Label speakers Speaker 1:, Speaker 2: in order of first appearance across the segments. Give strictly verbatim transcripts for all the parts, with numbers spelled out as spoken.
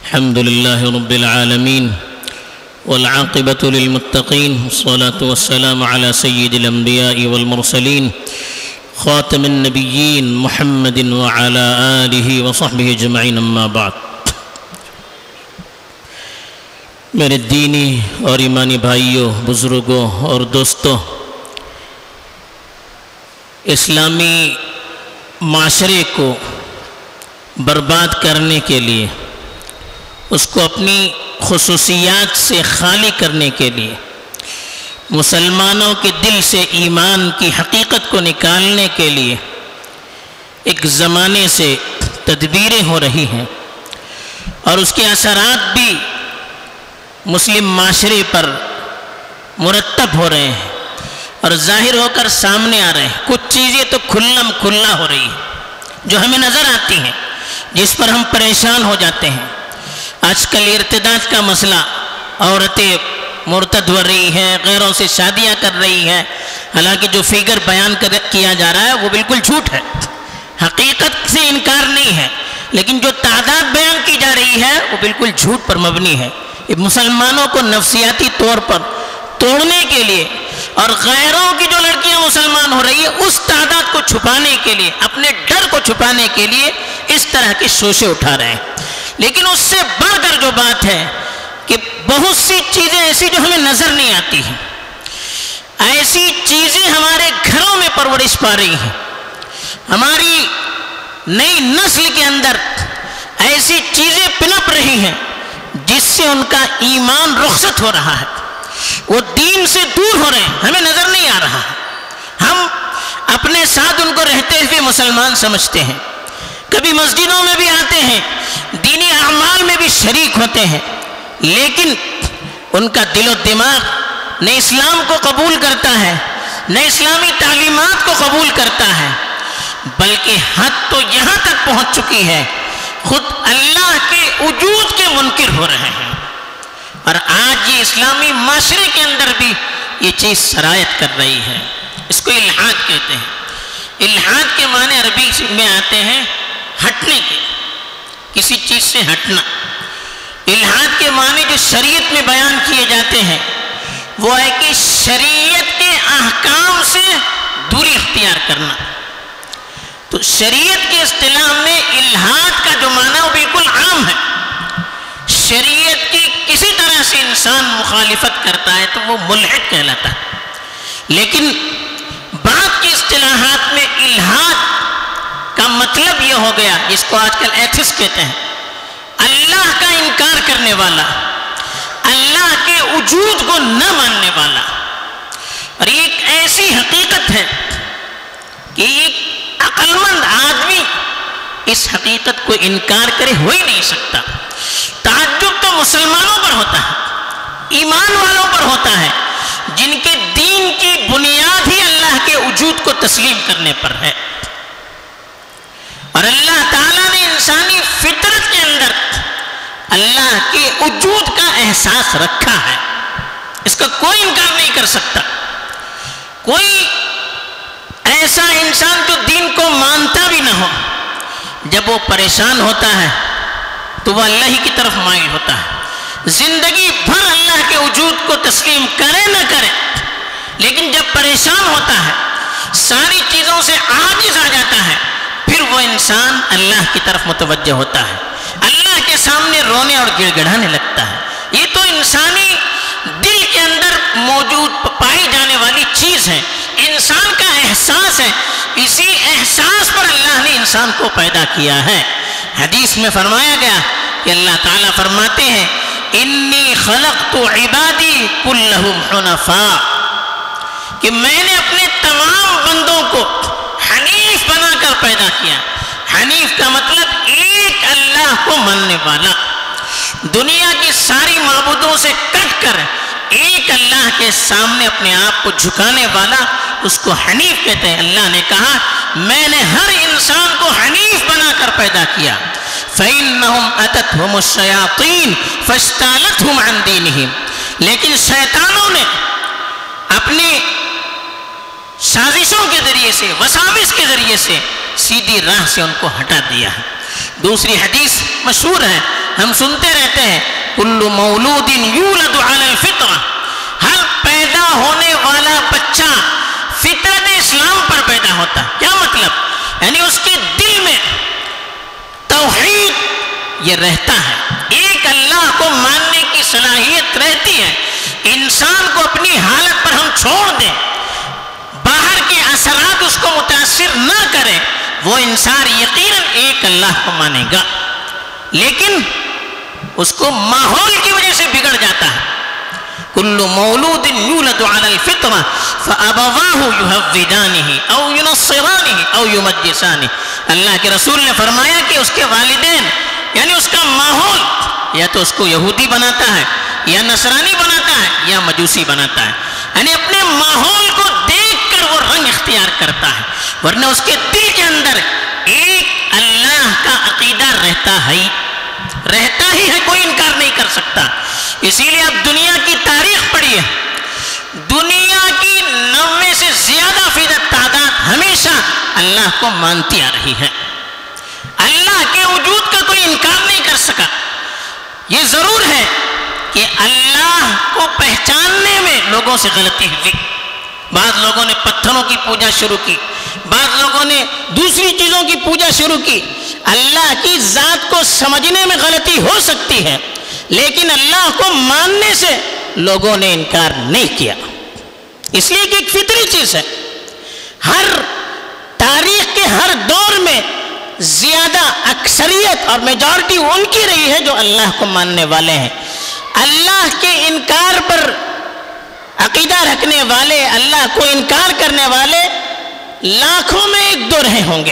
Speaker 1: الحمد لله رب العالمين والعاقبة للمتقين والصلاة والسلام على سيد الأنبياء والمرسلين خاتم النبيين محمد وعلى آله وصحبه أجمعين أما بعد. میرے دینی اور ایمانی بھائیوں، بزرگوں اور دوستوں، اسلامی معاشرے کو برباد کرنے کے لیے، اس کو اپنی خصوصیات سے خالی کرنے کے لیے، مسلمانوں کے دل سے ایمان کی حقیقت کو نکالنے کے لیے ایک زمانے سے تدبیریں ہو رہی ہیں، اور اس کے اثرات بھی مسلم معاشرے پر مرتب ہو رہے ہیں اور ظاہر ہو کر سامنے آ رہے ہیں. کچھ چیزیں تو کھلم کھلا ہو رہی ہیں جو ہمیں نظر آتی ہیں، جس پر ہم پریشان ہو جاتے ہیں. آج کل ارتداد کا مسئلہ، عورتیں مرتد ہو رہی ہیں، غیروں سے شادیاں کر رہی ہیں، حالانکہ جو فگر بیان کیا جا رہا ہے وہ بالکل جھوٹ ہے، حقیقت سے انکار نہیں ہے، لیکن جو تعداد بیان کی جا رہی ہے وہ بالکل جھوٹ پر مبنی ہے. مسلمانوں کو نفسیاتی طور پر توڑنے کے لیے اور غیروں کی جو لڑکیاں مسلمان ہو رہی ہیں اس تعداد کو چھپانے کے لیے، اپنے ڈر کو چھپانے کے لیے اس طرح کے شوشے اٹھا رہے ہیں. لیکن اس سے بڑھ کر جو بات ہے کہ بہت سی چیزیں ایسی جو ہمیں نظر نہیں آتی ہیں، ایسی چیزیں ہمارے گھروں میں پرورش پا رہی ہیں، ہماری نئی نسل کے اندر ایسی چیزیں پنپ رہی ہیں جس سے ان کا ایمان رخصت ہو رہا ہے، وہ دین سے دور ہو رہے ہیں، ہمیں نظر نہیں آ رہا ہے. ہم اپنے ساتھ ان کو رہتے ہوئے مسلمان سمجھتے ہیں، کبھی مسجدوں میں بھی آتے ہیں، دینی اعمال میں بھی شریک ہوتے ہیں، لیکن ان کا دل و دماغ نہ اسلام کو قبول کرتا ہے، نہ اسلامی تعلیمات کو قبول کرتا ہے، بلکہ حد تو یہاں تک پہنچ چکی ہے خود اللہ کے وجود کے منکر ہو رہے ہیں. اور آج یہ اسلامی معاشرے کے اندر بھی یہ چیز سرایت کر رہی ہے. اس کو الحاد کہتے ہیں. الحاد کے معنی عربی میں آتے ہیں ہٹنے کے، کسی چیز سے ہٹنا. الحاد کے معنی جو شریعت میں بیان کیے جاتے ہیں وہ ہے کہ شریعت کے احکام سے دوری اختیار کرنا. تو شریعت کے اصطلاح میں الحاد کا جو معنی وہ بالکل عام ہے. شریعت کی کسی طرح سے انسان مخالفت کرتا ہے تو وہ ملحد کہلاتا ہے. لیکن بعض کی اصطلاحات میں الحاد کا مطلب یہ ہو گیا، جس کو آج کل ایتھس کہتے ہیں، اللہ کا انکار کرنے والا، اللہ کے وجود کو نہ ماننے والا. اور یہ ایک ایسی حقیقت ہے کہ ایک عقل مند آدمی اس حقیقت کو انکار کرے ہو ہی نہیں سکتا. تعجب تو مسلمانوں پر ہوتا ہے، ایمان والوں پر ہوتا ہے، جن کے دین کی بنیاد ہی اللہ کے وجود کو تسلیم کرنے پر ہے. اور اللہ تعالیٰ نے انسانی فطرت کے اندر اللہ کے وجود کا احساس رکھا ہے، اس کا کوئی انکار نہیں کر سکتا. کوئی ایسا انسان جو دین کو مانتا بھی نہ ہو، جب وہ پریشان ہوتا ہے تو وہ اللہ ہی کی طرف مائل ہوتا ہے. زندگی بھر اللہ کے وجود کو تسلیم کرے نہ کرے، لیکن جب پریشان ہوتا ہے، ساری چیزوں سے عاجز آ جاتا ہے، پھر وہ انسان اللہ کی طرف متوجہ ہوتا ہے، اللہ کے سامنے رونے اور گڑ گڑانے لگتا ہے. یہ تو انسانی دل کے اندر موجود پائی جانے والی چیز ہے، انسان کا احساس ہے. اسی احساس پر اللہ نے انسان کو پیدا کیا ہے. حدیث میں فرمایا گیا کہ اللہ تعالیٰ فرماتے ہیں انی خلقت عبادی کلہم حنفاء، کہ میں نے اپنے تمام بندوں کو حنیف بنا کر پیدا کیا. حنیف کا مطلب ایک اللہ کو ماننے والا، دنیا کی ساری معبودوں سے کٹ کر ایک اللہ کے سامنے اپنے آپ کو جھکانے والا، اس کو حنیف کہتے ہیں. اللہ نے کہا میں نے ہر انسان کو حنیف بنا کر پیدا کیا. فَإِنَّهُمْ أَتَتْهُمُ الشَّيَاطِينُ فَاشْتَالَتْهُمْ عَنْ دِينِهِمْ، لیکن شیطانوں نے اپنی سازشوں کے ذریعے سے، وساوس کے ذریعے سے سیدھی راہ سے ان کو ہٹا دیا ہے. دوسری حدیث مشہور ہے، ہم سنتے رہتے ہیں کل مولود یولد علی الفطرہ، ہر پیدا ہونے والا بچہ فطرت اسلام پر پیدا ہوتا ہے۔ کیا مطلب؟ یعنی اس کے دل میں توحید یہ رہتا ہے، ایک اللہ کو ماننے کی صلاحیت رہتی ہے۔ انسان کو اپنی حالت پر ہم چھوڑ دیں، باہر کے اثرات اس کو متاثر نہ کریں، وہ انسان یقیناً ایک اللہ کو مانے گا، لیکن اس کو ماحول کی وجہ سے بگڑ جاتا ہے۔ کل مولود یولد علی الفطرہ فابواہ یہودانہ او ینصرانہ او یمجسانہ۔ اللہ کے رسول نے فرمایا کہ اس کے والدین یعنی اس کا ماحول یا تو اس کو یہودی بناتا ہے یا نصرانی بناتا ہے یا مجوسی بناتا ہے، یعنی اپنے ماحول کو دیکھ کر وہ رنگ اختیار کرتا ہے، ورنہ اس کے دل کے اندر ایک اللہ کا عقیدہ رہتا ہے رہتا ہی ہے، کوئی انکار نہیں کر سکتا۔ اسی لیے اب دنیا کی تاریخ پڑھیے، دنیا کی نوے سے زیادہ فیصد تعداد ہمیشہ اللہ کو مانتی آ رہی ہے، اللہ کے وجود کا کوئی انکار نہیں کر سکا۔ یہ ضرور ہے کہ اللہ کو پہچاننے میں لوگوں سے غلطی ہوئی، بعض لوگوں نے پتھروں کی پوجا شروع کی، بعض لوگوں نے دوسری چیزوں کی پوجا شروع کی۔ اللہ کی ذات کو سمجھنے میں غلطی ہو سکتی ہے، لیکن اللہ کو ماننے سے لوگوں نے انکار نہیں کیا، اس لیے کہ ایک فطری چیز ہے۔ ہر تاریخ کے ہر دور میں زیادہ اکثریت اور میجارٹی ان کی رہی ہے جو اللہ کو ماننے والے ہیں۔ اللہ کے انکار پر عقیدہ رکھنے والے، اللہ کو انکار کرنے والے لاکھوں میں ایک دو رہے ہوں گے،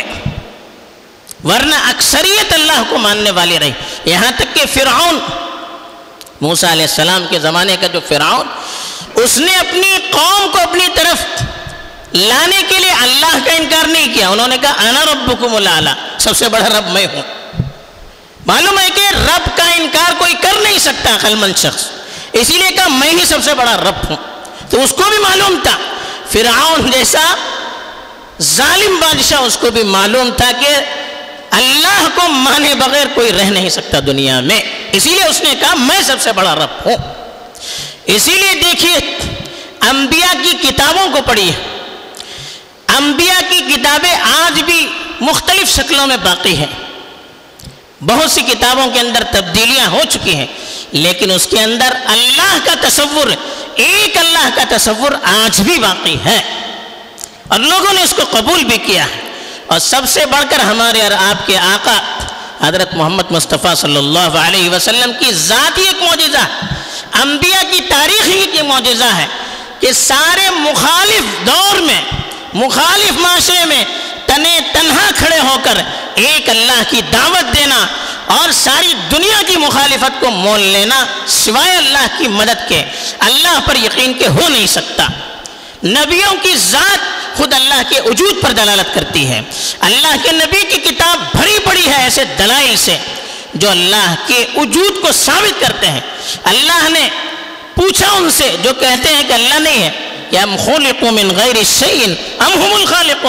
Speaker 1: ورنہ اکثریت اللہ کو ماننے والی رہی۔ یہاں تک کہ فرعون، موسیٰ علیہ السلام کے زمانے کا جو فرعون، اس نے اپنی قوم کو اپنی طرف لانے کے لیے اللہ کا انکار نہیں کیا۔ انہوں نے کہا انا ربکم الاعلی، سب سے بڑا رب میں ہوں۔ معلوم ہے کہ رب کا انکار کوئی کر نہیں سکتا عقل مند شخص، اسی لیے کہا میں ہی سب سے بڑا رب ہوں۔ تو اس کو بھی معلوم تھا، فرعون جیسا ظالم بادشاہ اس کو بھی معلوم تھا کہ اللہ کو مانے بغیر کوئی رہ نہیں سکتا دنیا میں، اسی لیے اس نے کہا میں سب سے بڑا رب ہوں۔ اسی لیے دیکھیے انبیاء کی کتابوں کو پڑھیے، انبیاء کی کتابیں آج بھی مختلف شکلوں میں باقی ہیں، بہت سی کتابوں کے اندر تبدیلیاں ہو چکی ہیں، لیکن اس کے اندر اللہ کا تصور، ایک اللہ کا تصور آج بھی باقی ہے، اور لوگوں نے اس کو قبول بھی کیا ہے۔ اور سب سے بڑھ کر ہمارے اور آپ کے آقا حضرت محمد مصطفیٰ صلی اللہ علیہ وسلم کی ذات ہی ایک معجزہ ہے، انبیاء کی تاریخ ہی ایک معجزہ ہے کہ سارے مخالف دور میں، مخالف معاشرے میں تنے تنہا کھڑے ہو کر ایک اللہ کی دعوت دینا اور ساری دنیا کی مخالفت کو مول لینا، سوائے اللہ کی مدد کے اللہ پر یقین کے ہو نہیں سکتا۔ نبیوں کی ذات خود اللہ کے وجود پر دلالت کرتی ہے، اللہ کے نبی کی کتاب بھری پڑی ہے ایسے دلائل سے جو اللہ کے وجود کو ثابت کرتے ہیں۔ اللہ نے پوچھا ان سے جو کہتے ہیں کہ اللہ نہیں ہے کہ ام خلقوا من غیر شیء ام هم الخالقون،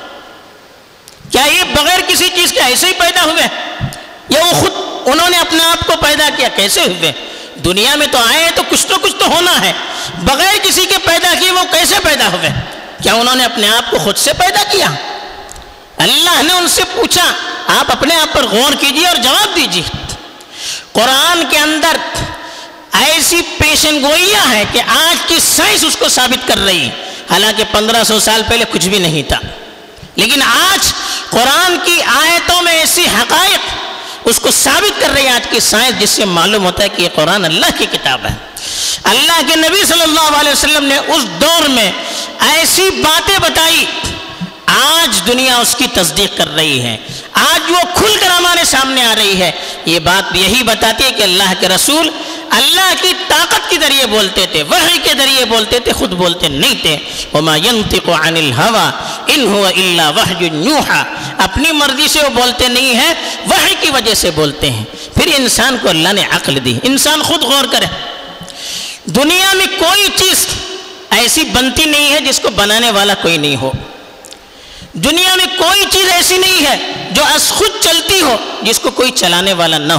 Speaker 1: کیا یہ بغیر کسی چیز کے ایسے ہی پیدا ہوئے یا وہ خود انہوں نے اپنے آپ کو پیدا کیا؟ کیسے ہوئے؟ دنیا میں تو آئے تو کچھ تو کچھ تو ہونا ہے، بغیر کسی کے پیدا کیے وہ کیسے پیدا ہوئے؟ کیا انہوں نے اپنے آپ کو خود سے پیدا کیا؟ اللہ نے ان سے پوچھا، آپ اپنے آپ پر غور کیجئے اور جواب دیجئے۔ قرآن کے اندر ایسی پیشن گوئیاں ہیں کہ آج کی سائنس اس کو ثابت کر رہی ہے، حالانکہ پندرہ سو سال پہلے کچھ بھی نہیں تھا، لیکن آج قرآن کی آیتوں میں ایسی حقائق اس کو ثابت کر رہی ہے آج کی سائنس، جس سے معلوم ہوتا ہے کہ یہ قرآن اللہ کی کتاب ہے۔ اللہ کے نبی صلی اللہ علیہ وسلم نے اس دور میں ایسی باتیں بتائی، آج دنیا اس کی تصدیق کر رہی ہے، آج وہ کھل کر ہمارے سامنے آ رہی ہے۔ یہ بات یہی بتاتی ہے کہ اللہ کے رسول اللہ کی طاقت کے ذریعے بولتے تھے، وحی کے ذریعے بولتے تھے، خود بولتے نہیں تھے۔ وما ينطق عن الهوى ان هو الا وحی یوحى، اپنی مرضی سے وہ بولتے نہیں ہیں، وحی کی وجہ سے بولتے ہیں۔ پھر انسان کو اللہ نے عقل دی، انسان خود غور کرے، دنیا میں کوئی چیز ایسی بنتی نہیں ہے جس کو بنانے والا کوئی نہیں ہو، دنیا میں کوئی چیز ایسی نہیں ہے جو از خود چلتی ہو جس کو کوئی چلانے والا نہ ہو۔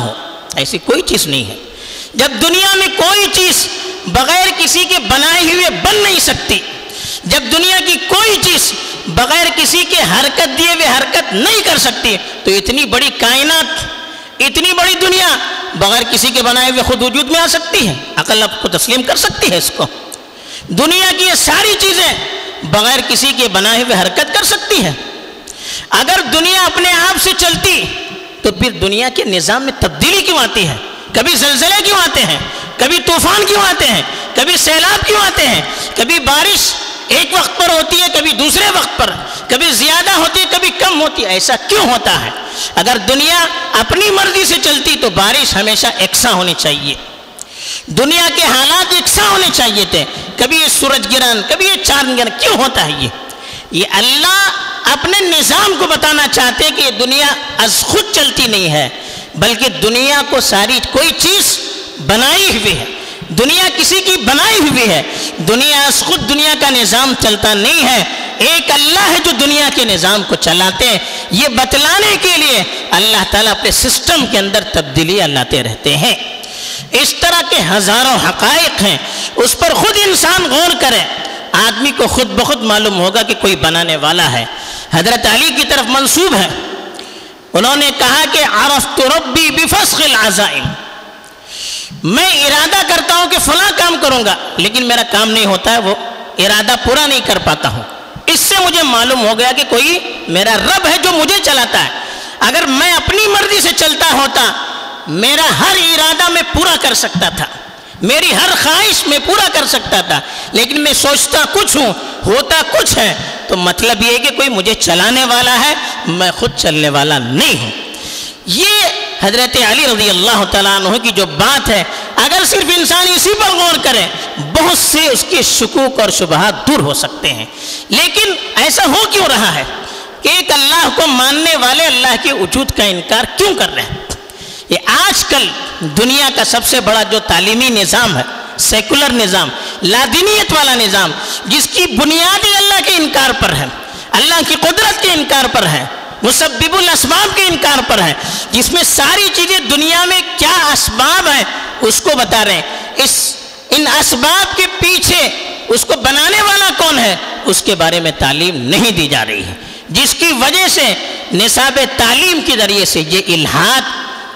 Speaker 1: ایسی کوئی چیز نہیں ہے۔ جب دنیا میں کوئی چیز بغیر کسی کے بنائے ہوئے بن نہیں سکتی، جب دنیا کی کوئی چیز بغیر کسی کے حرکت دیے ہوئے حرکت نہیں کر سکتی، تو اتنی بڑی کائنات، اتنی بڑی دنیا بغیر کسی کے بنائے ہوئے خود وجود میں آ سکتی ہے؟ عقل آپ کو تسلیم کر سکتی ہے اس کو؟ دنیا کی یہ ساری چیزیں بغیر کسی کے بنائے ہوئے حرکت کر سکتی ہے؟ اگر دنیا اپنے آپ سے چلتی تو پھر دنیا کے نظام میں تبدیلی کیوں آتی ہے؟ کبھی زلزلے کیوں آتے ہیں؟ کبھی طوفان کیوں آتے ہیں؟ کبھی سیلاب کیوں آتے ہیں؟ کبھی بارش ایک وقت پر ہوتی ہے، کبھی دوسرے وقت پر، کبھی زیادہ ہوتی ہے، کبھی کم ہوتی ہے۔ ایسا کیوں ہوتا ہے؟ اگر دنیا اپنی مرضی سے چلتی تو بارش ہمیشہ یکساں ہونی چاہیے، دنیا کے حالات یکساں ہونے چاہیے تھے۔ کبھی یہ سورج گرہن، کبھی یہ چاند گرہن، کیوں ہوتا ہے یہ؟ یہ اللہ اپنے نظام کو بتانا چاہتے ہیں کہ یہ دنیا از خود چلتی نہیں ہے، بلکہ دنیا کو ساری کوئی چیز بنائی ہوئی ہے، دنیا کسی کی بنائی ہوئی ہے۔ دنیا از خود دنیا کا نظام چلتا نہیں ہے، ایک اللہ ہے جو دنیا کے نظام کو چلاتے ہیں۔ یہ بتلانے کے لیے اللہ تعالیٰ اپنے سسٹم کے اندر تبدیلیاں لاتے رہتے ہیں۔ اس طرح کے ہزاروں حقائق ہیں، اس پر خود انسان غور کرے، آدمی کو خود بخود معلوم ہوگا کہ کوئی بنانے والا ہے۔ حضرت علی کی طرف منسوب ہے، انہوں نے کہا کہ عرفت ربی بفسخ العزائم، میں ارادہ کرتا ہوں کہ فلاں کام کروں گا، لیکن میرا کام نہیں ہوتا ہے، وہ ارادہ پورا نہیں کر پاتا ہوں۔ اس سے مجھے معلوم ہو گیا کہ کوئی میرا رب ہے جو مجھے چلاتا ہے۔ اگر میں اپنی مرضی سے چلتا ہوتا، میرا ہر ارادہ میں پورا کر سکتا تھا، میری ہر خواہش میں پورا کر سکتا تھا، لیکن میں سوچتا کچھ ہوں، ہوتا کچھ ہے، تو مطلب یہ ہے کہ کوئی مجھے چلانے والا ہے، میں خود چلنے والا نہیں ہوں۔ یہ حضرت علی رضی اللہ تعالیٰ عنہ کی جو بات ہے، اگر صرف انسان اسی پر غور کرے، بہت سے اس کے شکوک اور شبہات دور ہو سکتے ہیں۔ لیکن ایسا ہو کیوں رہا ہے کہ ایک اللہ کو ماننے والے اللہ کے وجود کا انکار کیوں کر رہے ہیں؟ یہ آج کل دنیا کا سب سے بڑا جو تعلیمی نظام ہے، سیکولر نظام، لادینیت والا نظام، جس کی بنیاد ہی اللہ کے انکار پر ہے، اللہ کی قدرت کے انکار پر ہے، مسبب الاسباب کے انکار پر ہے، جس میں ساری چیزیں دنیا میں کیا اسباب ہیں اس کو بتا رہے ہیں، اس ان اسباب کے پیچھے اس کو بنانے والا کون ہے اس کے بارے میں تعلیم نہیں دی جا رہی ہے، جس کی وجہ سے نصاب تعلیم کے ذریعے سے یہ الحاد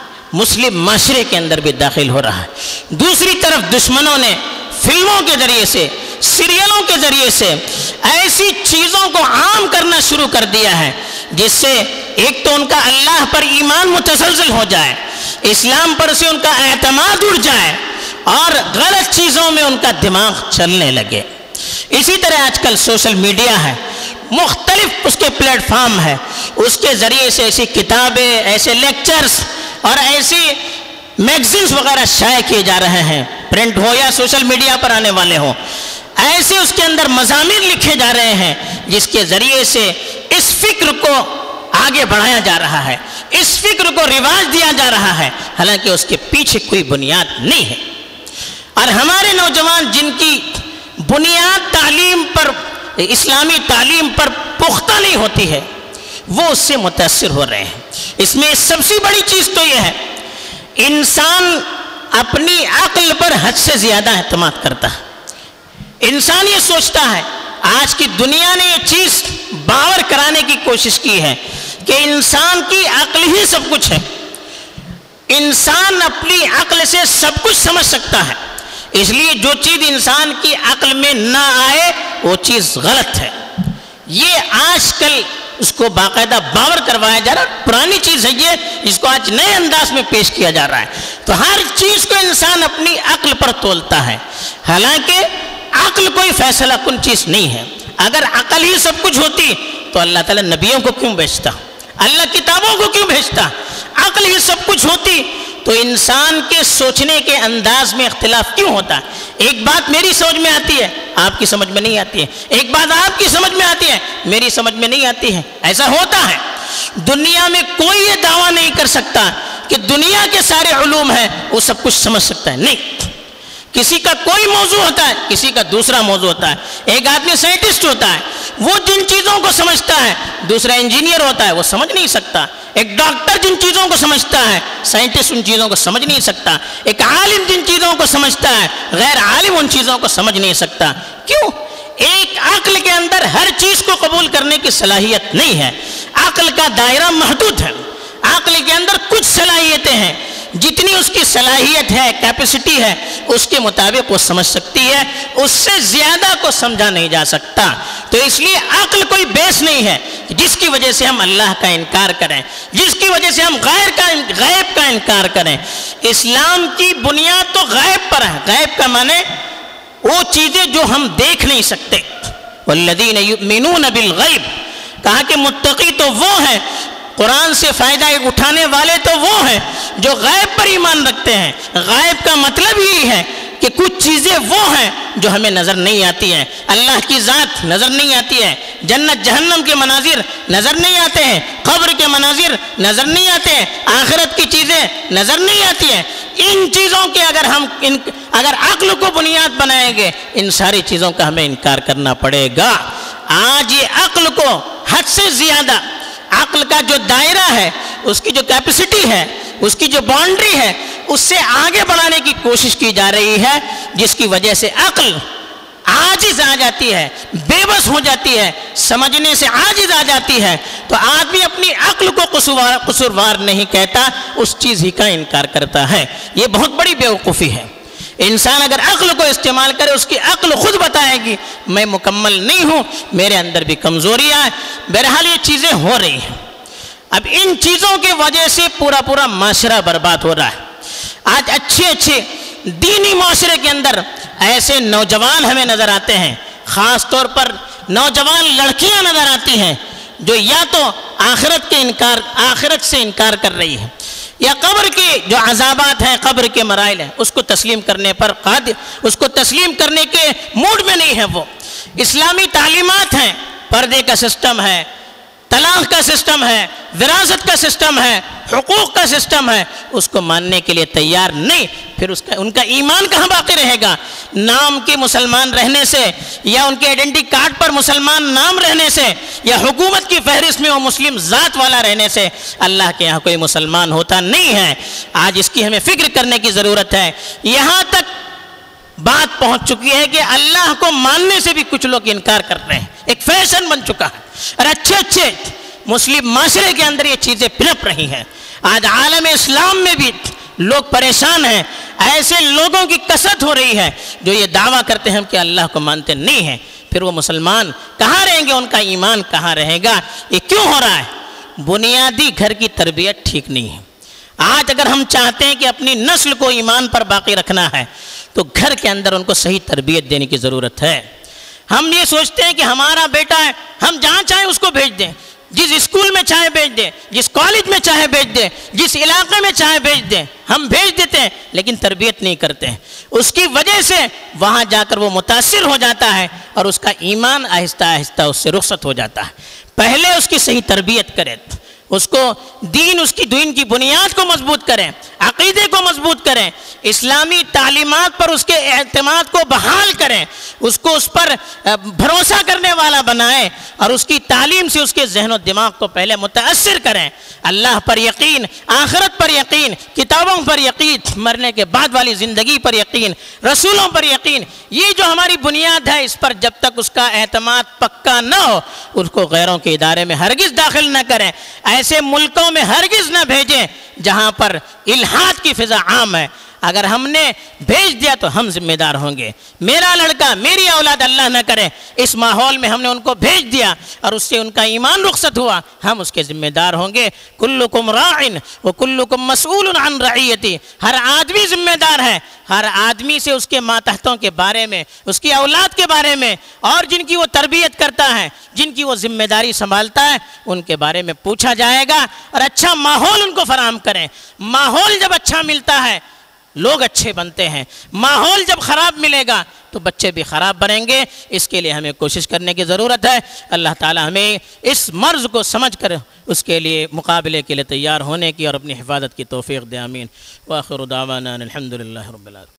Speaker 1: مسلم معاشرے کے اندر بھی داخل ہو رہا ہے۔ دوسری طرف دشمنوں نے فلموں کے ذریعے سے، سیریلوں کے ذریعے سے ایسی چیزوں کو عام کرنا شروع کر دیا ہے جس سے ایک تو ان کا اللہ پر ایمان متزلزل ہو جائے، اسلام پر سے ان کا اعتماد اڑ جائے، اور غلط چیزوں میں ان کا دماغ چلنے لگے۔ اسی طرح آج کل سوشل میڈیا ہے، مختلف اس کے پلیٹ فارم ہے، اس کے ذریعے سے ایسی کتابیں، ایسے لیکچرز اور ایسی میگزینز وغیرہ شائع کیے جا رہے ہیں، پرنٹ ہو یا سوشل میڈیا پر آنے والے ہوں، ایسے اس کے اندر مضامین لکھے جا رہے ہیں جس کے ذریعے سے اس فکر کو آگے بڑھایا جا رہا ہے، اس فکر کو رواج دیا جا رہا ہے، حالانکہ اس کے پیچھے کوئی بنیاد نہیں ہے۔ اور ہمارے نوجوان جن کی بنیاد تعلیم پر، اسلامی تعلیم پر پختہ نہیں ہوتی ہے، وہ اس سے متاثر ہو رہے ہیں۔ اس میں سب سے بڑی چیز تو یہ ہے، انسان اپنی عقل پر حد سے زیادہ اعتماد کرتا ہے۔ انسان یہ سوچتا ہے، آج کی دنیا نے یہ چیز باور کرانے کی کوشش کی ہے کہ انسان کی عقل ہی سب کچھ ہے، انسان اپنی عقل سے سب کچھ سمجھ سکتا ہے، اس لیے جو چیز انسان کی عقل میں نہ آئے وہ چیز غلط ہے۔ یہ آج کل اس کو باقاعدہ باور کروایا جا رہا ہے، پرانی چیز ہے یہ، جس کو آج نئے انداز میں پیش کیا جا رہا ہے۔ تو ہر چیز کو انسان اپنی عقل پر تولتا ہے، حالانکہ عقل کوئی فیصلہ کن چیز نہیں ہے۔ اگر عقل ہی سب کچھ ہوتی تو اللہ تعالیٰ نبیوں کو کیوں بھیجتا، اللہ کتابوں کو کیوں بھیجتا؟ عقل ہی سب کچھ ہوتی تو انسان کے سوچنے کے انداز میں اختلاف کیوں ہوتا ہے؟ ایک بات میری سمجھ میں آتی ہے، آپ کی سمجھ میں نہیں آتی ہے، ایک بات آپ کی سمجھ میں آتی ہے، میری سمجھ میں نہیں آتی ہے۔ ایسا ہوتا ہے۔ دنیا میں کوئی یہ دعویٰ نہیں کر سکتا کہ دنیا کے سارے علوم ہیں وہ سب کچھ سمجھ سکتا ہے، نہیں۔ کسی کا کوئی موضوع ہوتا ہے، کسی کا دوسرا موضوع ہوتا ہے۔ ایک آدمی سائنٹسٹ ہوتا ہے، وہ جن چیزوں کو سمجھتا ہے دوسرا انجینئر ہوتا ہے وہ سمجھ نہیں سکتا. ایک ڈاکٹر جن چیزوں کو سمجھتا ہے سائنٹسٹ ان چیزوں کو سمجھ نہیں سکتا. ایک عالم جن چیزوں کو سمجھتا ہے غیر عالم ان چیزوں کو سمجھ نہیں سکتا. کیوں؟ ایک عقل کے اندر ہر چیز کو قبول کرنے کی صلاحیت نہیں ہے. عقل کا دائرہ محدود ہے. عقل کے اندر کچھ صلاحیتیں ہیں، جتنی اس کی صلاحیت ہے، کیپیسٹی ہے، اس کے مطابق وہ سمجھ سکتی ہے، اس سے زیادہ کو سمجھا نہیں جا سکتا. تو اس لیے عقل کوئی بیس نہیں ہے جس کی وجہ سے ہم اللہ کا انکار کریں، جس کی وجہ سے ہم غیر کا غیب کا انکار کریں. اسلام کی بنیاد تو غیب پر ہے. غیب کا معنی وہ چیزیں جو ہم دیکھ نہیں سکتے. والذین یؤمنون بالغیب، کہا کہ متقی تو وہ ہیں، قرآن سے فائدہ اٹھانے والے تو وہ ہیں جو غیب پر ایمان رکھتے ہیں. غیب کا مطلب یہی ہے کہ کچھ چیزیں وہ ہیں جو ہمیں نظر نہیں آتی ہیں. اللہ کی ذات نظر نہیں آتی ہے، جنت جہنم کے مناظر نظر نہیں آتے ہیں، قبر کے مناظر نظر نہیں آتے ہیں، آخرت کی چیزیں نظر نہیں آتی ہیں. ان چیزوں کے اگر ہم ان اگر عقل کو بنیاد بنائیں گے ان ساری چیزوں کا ہمیں انکار کرنا پڑے گا. آج یہ عقل کو حد سے زیادہ، عقل کا جو دائرہ ہے، اس کی جو کیپیسٹی ہے، اس کی جو باؤنڈری ہے، اس سے آگے بڑھانے کی کوشش کی جا رہی ہے، جس کی وجہ سے عقل عاجز آ جاتی ہے، بے بس ہو جاتی ہے، سمجھنے سے عاجز آ جاتی ہے. تو آدمی اپنی عقل کو قصوروار قصوروار نہیں کہتا، اس چیز ہی کا انکار کرتا ہے. یہ بہت بڑی بیوقوفی ہے. انسان اگر عقل کو استعمال کرے، اس کی عقل خود بتائے گی میں مکمل نہیں ہوں، میرے اندر بھی کمزوریاں ہیں. بہرحال یہ چیزیں ہو رہی ہیں. اب ان چیزوں کی وجہ سے پورا پورا معاشرہ برباد ہو رہا ہے. آج اچھے اچھے دینی معاشرے کے اندر ایسے نوجوان ہمیں نظر آتے ہیں، خاص طور پر نوجوان لڑکیاں نظر آتی ہیں جو یا تو آخرت کے انکار آخرت سے انکار کر رہی ہیں، یا قبر کے جو عذابات ہیں، قبر کے مرائل ہیں، اس کو تسلیم کرنے پر قادر اس کو تسلیم کرنے کے موڈ میں نہیں ہے. وہ اسلامی تعلیمات ہیں، پردے کا سسٹم ہے، طلاق کا سسٹم ہے، وراثت کا سسٹم ہے، حقوق کا سسٹم ہے، اس کو ماننے کے لیے تیار نہیں. پھر اس کا ان کا ایمان کہاں باقی رہے گا؟ نام کے مسلمان رہنے سے، یا ان کے آئیڈینٹی کارڈ پر مسلمان نام رہنے سے، یا حکومت کی فہرست میں وہ مسلم ذات والا رہنے سے اللہ کے یہاں کوئی مسلمان ہوتا نہیں ہے. آج اس کی ہمیں فکر کرنے کی ضرورت ہے. یہاں تک بات پہنچ چکی ہے کہ اللہ کو ماننے سے بھی کچھ لوگ انکار کر رہے ہیں. ایک فیشن بن چکا ہے، اور اچھے اچھے مسلم معاشرے کے اندر یہ چیزیں پنپ رہی ہیں. آج عالم اسلام میں بھی لوگ پریشان ہیں. ایسے لوگوں کی کثرت ہو رہی ہے جو یہ دعویٰ کرتے ہیں کہ اللہ کو مانتے نہیں ہیں. پھر وہ مسلمان کہاں رہیں گے؟ ان کا ایمان کہاں رہے گا؟ یہ کیوں ہو رہا ہے؟ بنیادی گھر کی تربیت ٹھیک نہیں ہے. آج اگر ہم چاہتے ہیں کہ اپنی نسل کو ایمان پر باقی رکھنا ہے تو گھر کے اندر ان کو صحیح تربیت دینے کی ضرورت ہے. ہم یہ سوچتے ہیں کہ ہمارا بیٹا ہے، ہم جہاں چاہیں اس کو بھیج دیں، جس اسکول میں چاہے بھیج دیں، جس کالج میں چاہے بھیج دیں، جس علاقے میں چاہے بھیج دیں، ہم بھیج دیتے ہیں، لیکن تربیت نہیں کرتے ہیں. اس کی وجہ سے وہاں جا کر وہ متاثر ہو جاتا ہے اور اس کا ایمان آہستہ آہستہ اس سے رخصت ہو جاتا ہے. پہلے اس کی صحیح تربیت کریں، اس کو دین اس کی دین کی بنیاد کو مضبوط کریں، عقیدے کو مضبوط کریں، اسلامی تعلیمات پر اس کے اعتماد کو بحال کریں، اس کو اس پر بھروسہ کرنے والا بنائیں، اور اس کی تعلیم سے اس کے ذہن و دماغ کو پہلے متاثر کریں. اللہ پر یقین، آخرت پر یقین، کتابوں پر یقین، مرنے کے بعد والی زندگی پر یقین، رسولوں پر یقین، یہ جو ہماری بنیاد ہے، اس پر جب تک اس کا اعتماد پکا نہ ہو اس کو غیروں کے ادارے میں ہرگز داخل نہ کریں. ایسے ملکوں میں ہرگز نہ بھیجیں جہاں پر الحاد کی فضا عام ہے. اگر ہم نے بھیج دیا تو ہم ذمہ دار ہوں گے. میرا لڑکا، میری اولاد اللہ نہ کرے، اس ماحول میں ہم نے ان کو بھیج دیا اور اس سے ان کا ایمان رخصت ہوا، ہم اس کے ذمہ دار ہوں گے. کلکم راعٍ وکلکم مسئول عن رعیتہ، ہر آدمی ذمہ دار ہے. ہر آدمی سے اس کے ماتحتوں کے بارے میں، اس کی اولاد کے بارے میں، اور جن کی وہ تربیت کرتا ہے، جن کی وہ ذمہ داری سنبھالتا ہے، ان کے بارے میں پوچھا جائے گا. اور اچھا ماحول ان کو فراہم کریں. ماحول جب اچھا ملتا ہے لوگ اچھے بنتے ہیں. ماحول جب خراب ملے گا تو بچے بھی خراب بنیں گے. اس کے لیے ہمیں کوشش کرنے کی ضرورت ہے. اللہ تعالی ہمیں اس مرض کو سمجھ کر اس کے لیے مقابلے کے لیے تیار ہونے کی اور اپنی حفاظت کی توفیق دے. آمین. وآخر دعوانا الحمدللہ رب العالمین.